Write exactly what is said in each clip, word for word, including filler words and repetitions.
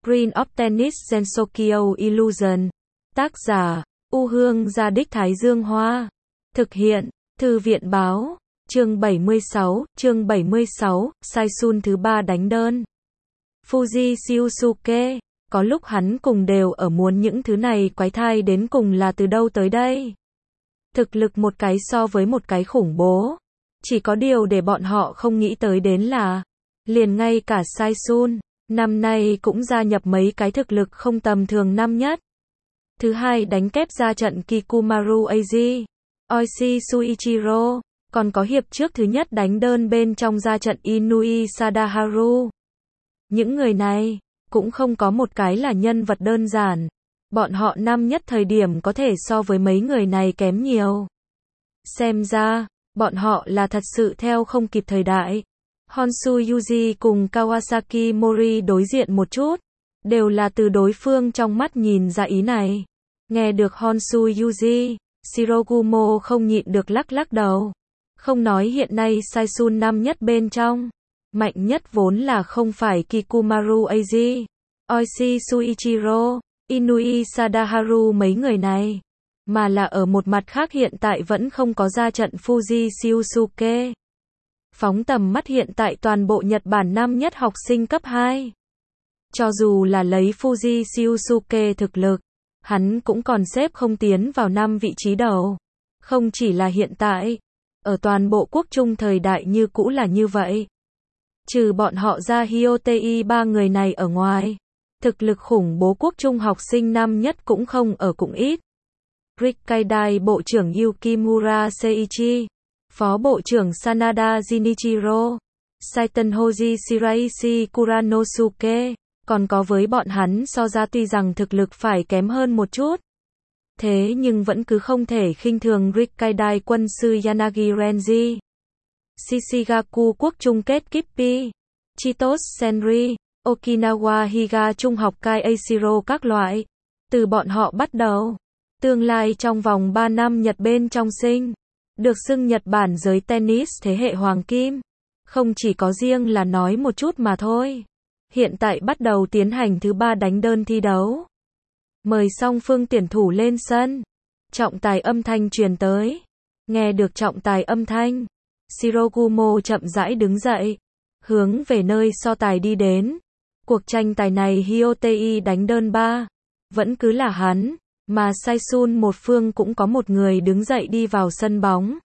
Green of Tennis Gensokyo Illusion. Tác giả, U Hương Gia Đích Thái Dương Hoa. Thực hiện, Thư viện Báo. Chương bảy mươi sáu, chương bảy mươi sáu, Saisun thứ ba đánh đơn. Fuji Shiosuke, có lúc hắn cùng đều ở muốn những thứ này quái thai đến cùng là từ đâu tới đây. Thực lực một cái so với một cái khủng bố. Chỉ có điều để bọn họ không nghĩ tới đến là, liền ngay cả Saisun, năm nay cũng gia nhập mấy cái thực lực không tầm thường năm nhất. Thứ hai đánh kép ra trận Kikumaru Eiji, Oishi Suichiro, còn có hiệp trước thứ nhất đánh đơn bên trong ra trận Inui Sadaharu. Những người này, cũng không có một cái là nhân vật đơn giản. Bọn họ năm nhất thời điểm có thể so với mấy người này kém nhiều. Xem ra, bọn họ là thật sự theo không kịp thời đại. Honshu Yuji cùng Kawasaki Mori đối diện một chút, đều là từ đối phương trong mắt nhìn ra ý này. Nghe được Honshu Yuji, Shirogumo không nhịn được lắc lắc đầu. Không nói hiện nay Saisun năm nhất bên trong, mạnh nhất vốn là không phải Kikumaru Eiji, Oishi Suichiro, Inui Sadaharu mấy người này, mà là ở một mặt khác hiện tại vẫn không có ra trận Fuji Shiosuke. Phóng tầm mắt hiện tại toàn bộ Nhật Bản năm nhất học sinh cấp hai. Cho dù là lấy Fuji Shiosuke thực lực, hắn cũng còn xếp không tiến vào năm vị trí đầu. Không chỉ là hiện tại, ở toàn bộ quốc trung thời đại như cũ là như vậy. Trừ bọn họ ra Hyotei ba người này ở ngoài, thực lực khủng bố quốc trung học sinh năm nhất cũng không ở cũng ít. Rikkaidai Bộ trưởng Yukimura Seiichi, Phó Bộ trưởng Sanada Jinichiro, Saitenhoji Shiraishi Kuranosuke, còn có với bọn hắn so ra tuy rằng thực lực phải kém hơn một chút. Thế nhưng vẫn cứ không thể khinh thường Rikkaidai quân sư Yanagi Renji, Shishigaku quốc chung kết Kippi, Chitos Senri, Okinawa Higa trung học Kai Eishiro các loại. Từ bọn họ bắt đầu, tương lai trong vòng ba năm Nhật bên trong sinh, được xưng Nhật Bản giới tennis thế hệ hoàng kim. Không chỉ có riêng là nói một chút mà thôi. Hiện tại bắt đầu tiến hành thứ ba đánh đơn thi đấu. Mời song phương tuyển thủ lên sân. Trọng tài âm thanh truyền tới. Nghe được trọng tài âm thanh, Shirogumo chậm rãi đứng dậy, hướng về nơi so tài đi đến. Cuộc tranh tài này Hyotei đánh đơn ba, vẫn cứ là hắn, mà Saisun một phương cũng có một người đứng dậy đi vào sân bóng.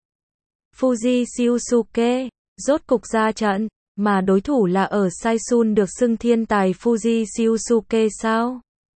Fuji Shiosuke, rốt cục ra trận, mà đối thủ là ở Saisun được xưng thiên tài Fuji Shiosuke sao?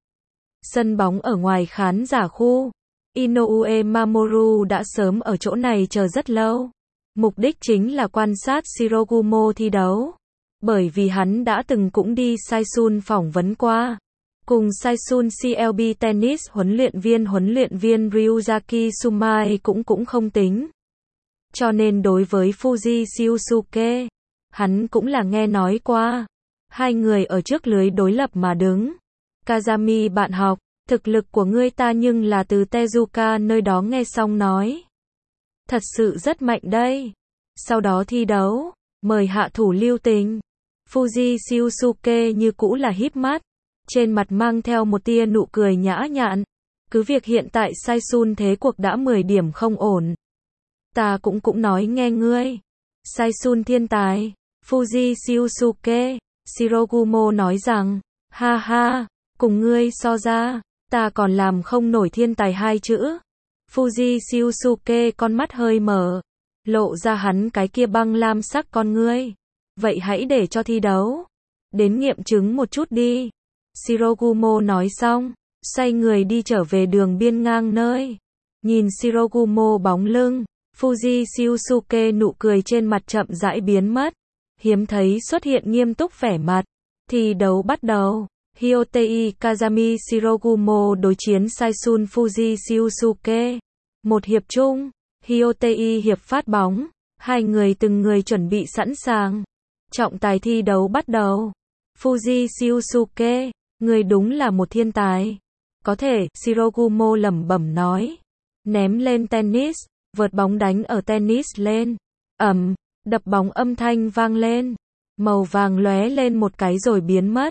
Sân bóng ở ngoài khán giả khu, Inoue Mamoru đã sớm ở chỗ này chờ rất lâu. Mục đích chính là quan sát Shirogumo thi đấu. Bởi vì hắn đã từng cũng đi Saisun phỏng vấn qua. Cùng Saisun xê lờ bê Tennis huấn luyện viên huấn luyện viên Ryuzaki Sumai cũng cũng không tính. Cho nên đối với Fuji Shiosuke, hắn cũng là nghe nói qua. Hai người ở trước lưới đối lập mà đứng. Kazami bạn học, thực lực của ngươi ta nhưng là từ Tezuka nơi đó nghe xong nói. Thật sự rất mạnh đây. Sau đó thi đấu, mời hạ thủ lưu tình. Fuji Shiosuke như cũ là híp mắt, trên mặt mang theo một tia nụ cười nhã nhặn. Cứ việc hiện tại Saisun thế cuộc đã mười điểm không ổn. Ta cũng cũng nói nghe ngươi. Saisun thiên tài, Fuji Shiosuke, Shirogumo nói rằng, ha ha, cùng ngươi so ra, ta còn làm không nổi thiên tài hai chữ. Fuji Shiosuke con mắt hơi mở, lộ ra hắn cái kia băng lam sắc con ngươi. Vậy hãy để cho thi đấu, đến nghiệm chứng một chút đi. Shirogumo nói xong, xoay người đi trở về đường biên ngang nơi. Nhìn Shirogumo bóng lưng, Fuji Shiosuke nụ cười trên mặt chậm rãi biến mất. Hiếm thấy xuất hiện nghiêm túc vẻ mặt. Thi đấu bắt đầu. Hyotei Kazami Shirogumo đối chiến Saisun Fuji Shiosuke. Một hiệp chung, Hyotei hiệp phát bóng. Hai người từng người chuẩn bị sẵn sàng. Trọng tài thi đấu bắt đầu. Fuji Shiosuke, người đúng là một thiên tài. Có thể, Shirogumo lẩm bẩm nói. Ném lên tennis, vợt bóng đánh ở tennis lên. Ầm, đập bóng âm thanh vang lên. Màu vàng lóe lên một cái rồi biến mất.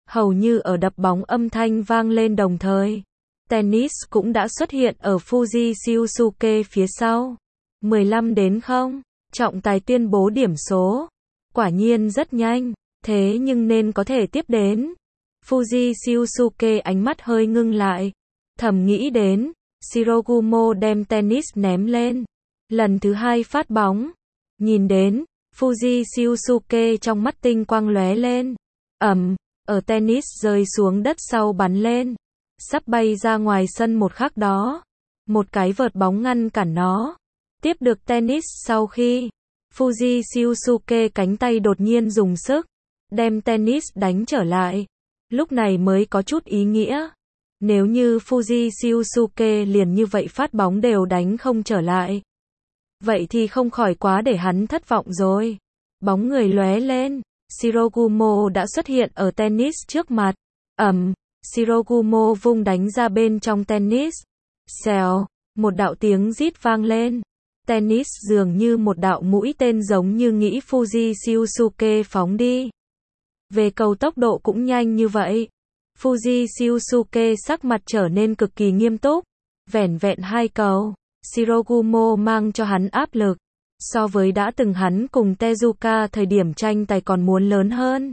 hầu như ở đập bóng âm thanh vang lên đồng thời. Tennis cũng đã xuất hiện ở Fuji Shiosuke phía sau. mười lăm đến không, trọng tài tuyên bố điểm số. Quả nhiên rất nhanh, thế nhưng nên có thể tiếp đến. Fuji Shiosuke ánh mắt hơi ngưng lại. Thầm nghĩ đến, Shirogumo đem tennis ném lên. Lần thứ hai phát bóng. Nhìn đến, Fuji Shiosuke trong mắt tinh quang lóe lên. Ầm, ở tennis rơi xuống đất sau bắn lên. Sắp bay ra ngoài sân một khắc đó. Một cái vợt bóng ngăn cản nó. Tiếp được tennis sau khi Fuji Shiosuke cánh tay đột nhiên dùng sức, đem tennis đánh trở lại. Lúc này mới có chút ý nghĩa. Nếu như Fuji Shiosuke liền như vậy phát bóng đều đánh không trở lại, vậy thì không khỏi quá để hắn thất vọng rồi. Bóng người lóe lên, Shirogumo đã xuất hiện ở tennis trước mặt. Ầm, Shirogumo vung đánh ra bên trong tennis. Xèo, một đạo tiếng rít vang lên. Tennis dường như một đạo mũi tên giống như nghĩ Fuji Shiosuke phóng đi. Về cầu tốc độ cũng nhanh như vậy. Fuji Shiosuke sắc mặt trở nên cực kỳ nghiêm túc. Vẻn vẹn hai cầu, Shirogumo mang cho hắn áp lực. So với đã từng hắn cùng Tezuka thời điểm tranh tài còn muốn lớn hơn.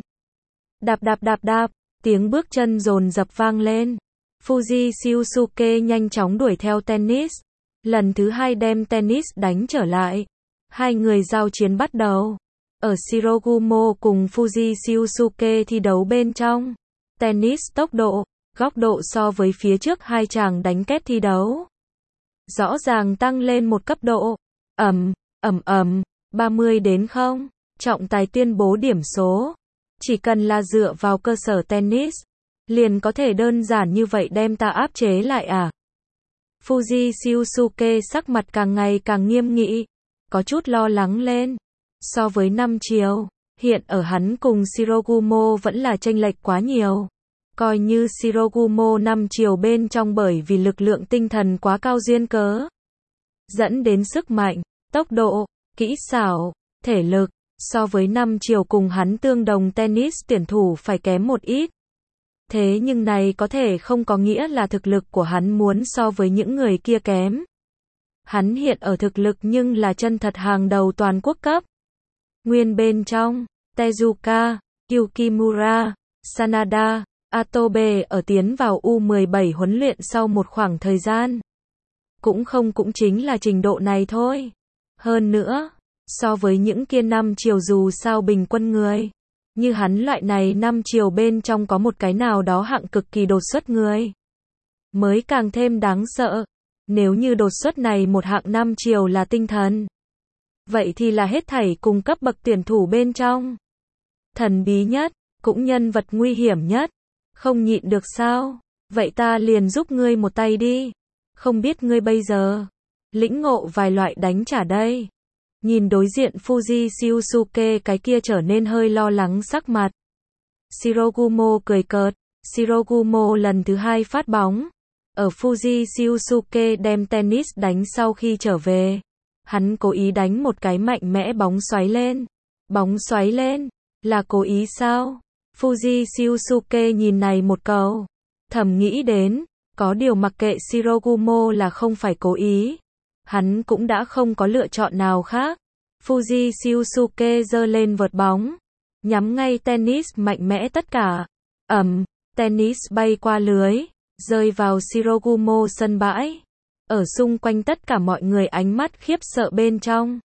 Đạp đạp đạp đạp, tiếng bước chân dồn dập vang lên. Fuji Shiosuke nhanh chóng đuổi theo tennis. Lần thứ hai đem tennis đánh trở lại. Hai người giao chiến bắt đầu. Ở Shirogumo cùng Fuji Shiosuke thi đấu bên trong. Tennis tốc độ, góc độ so với phía trước hai chàng đánh kết thi đấu. Rõ ràng tăng lên một cấp độ. Ầm, ầm ầm, ba mươi đến không. Trọng tài tuyên bố điểm số. Chỉ cần là dựa vào cơ sở tennis, liền có thể đơn giản như vậy đem ta áp chế lại à? Fuji Shiosuke sắc mặt càng ngày càng nghiêm nghị, có chút lo lắng lên. So với năm chiều, hiện ở hắn cùng Shirogumo vẫn là chênh lệch quá nhiều. Coi như Shirogumo năm chiều bên trong bởi vì lực lượng tinh thần quá cao duyên cớ, dẫn đến sức mạnh, tốc độ, kỹ xảo, thể lực, so với năm chiều cùng hắn tương đồng tennis tuyển thủ phải kém một ít. Thế nhưng này có thể không có nghĩa là thực lực của hắn muốn so với những người kia kém. Hắn hiện ở thực lực nhưng là chân thật hàng đầu toàn quốc cấp. Nguyên bên trong, Tezuka, Yukimura, Sanada, Atobe ở tiến vào U mười bảy huấn luyện sau một khoảng thời gian. Cũng không cũng chính là trình độ này thôi. Hơn nữa, so với những kia năm chiều dù sao bình quân người. Như hắn loại này năm chiều bên trong có một cái nào đó hạng cực kỳ đột xuất người. Mới càng thêm đáng sợ. Nếu như đột xuất này một hạng năm chiều là tinh thần. Vậy thì là hết thảy cùng cấp bậc tuyển thủ bên trong. Thần bí nhất, cũng nhân vật nguy hiểm nhất. Không nhịn được sao? Vậy ta liền giúp ngươi một tay đi. Không biết ngươi bây giờ lĩnh ngộ vài loại đánh trả đây. Nhìn đối diện Fuji Shiosuke cái kia trở nên hơi lo lắng sắc mặt. Shirogumo cười cợt. Shirogumo lần thứ hai phát bóng. Ở Fuji Shiosuke đem tennis đánh sau khi trở về. Hắn cố ý đánh một cái mạnh mẽ bóng xoáy lên. Bóng xoáy lên, là cố ý sao? Fuji Shiosuke nhìn này một cầu. Thầm nghĩ đến, có điều mặc kệ Shirogumo là không phải cố ý. Hắn cũng đã không có lựa chọn nào khác. Fuji Shiosuke giơ lên vợt bóng. Nhắm ngay tennis mạnh mẽ tất cả. Ầm, tennis bay qua lưới. Rơi vào Shirogumo sân bãi. Ở xung quanh tất cả mọi người ánh mắt khiếp sợ bên trong.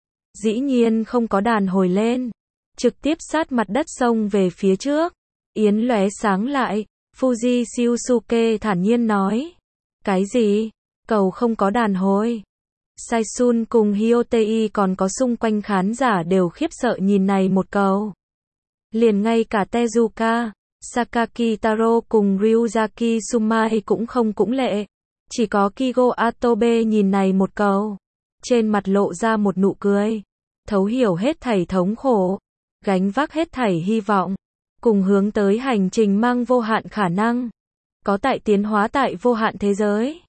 Dĩ nhiên không có đàn hồi lên. Trực tiếp sát mặt đất xông về phía trước. Yến lóe sáng lại. Fuji Shiosuke thản nhiên nói. Cái gì? Cầu không có đàn hồi. Saisun cùng Hyotei còn có xung quanh khán giả đều khiếp sợ nhìn này một cầu. Liền ngay cả Tezuka, Sakaki Taro cùng Ryuzaki Sumai cũng không cũng lệ. Chỉ có Kigo Atobe nhìn này một cầu. Trên mặt lộ ra một nụ cười. Thấu hiểu hết thảy thống khổ. Gánh vác hết thảy hy vọng. Cùng hướng tới hành trình mang vô hạn khả năng. Có tại tiến hóa tại vô hạn thế giới.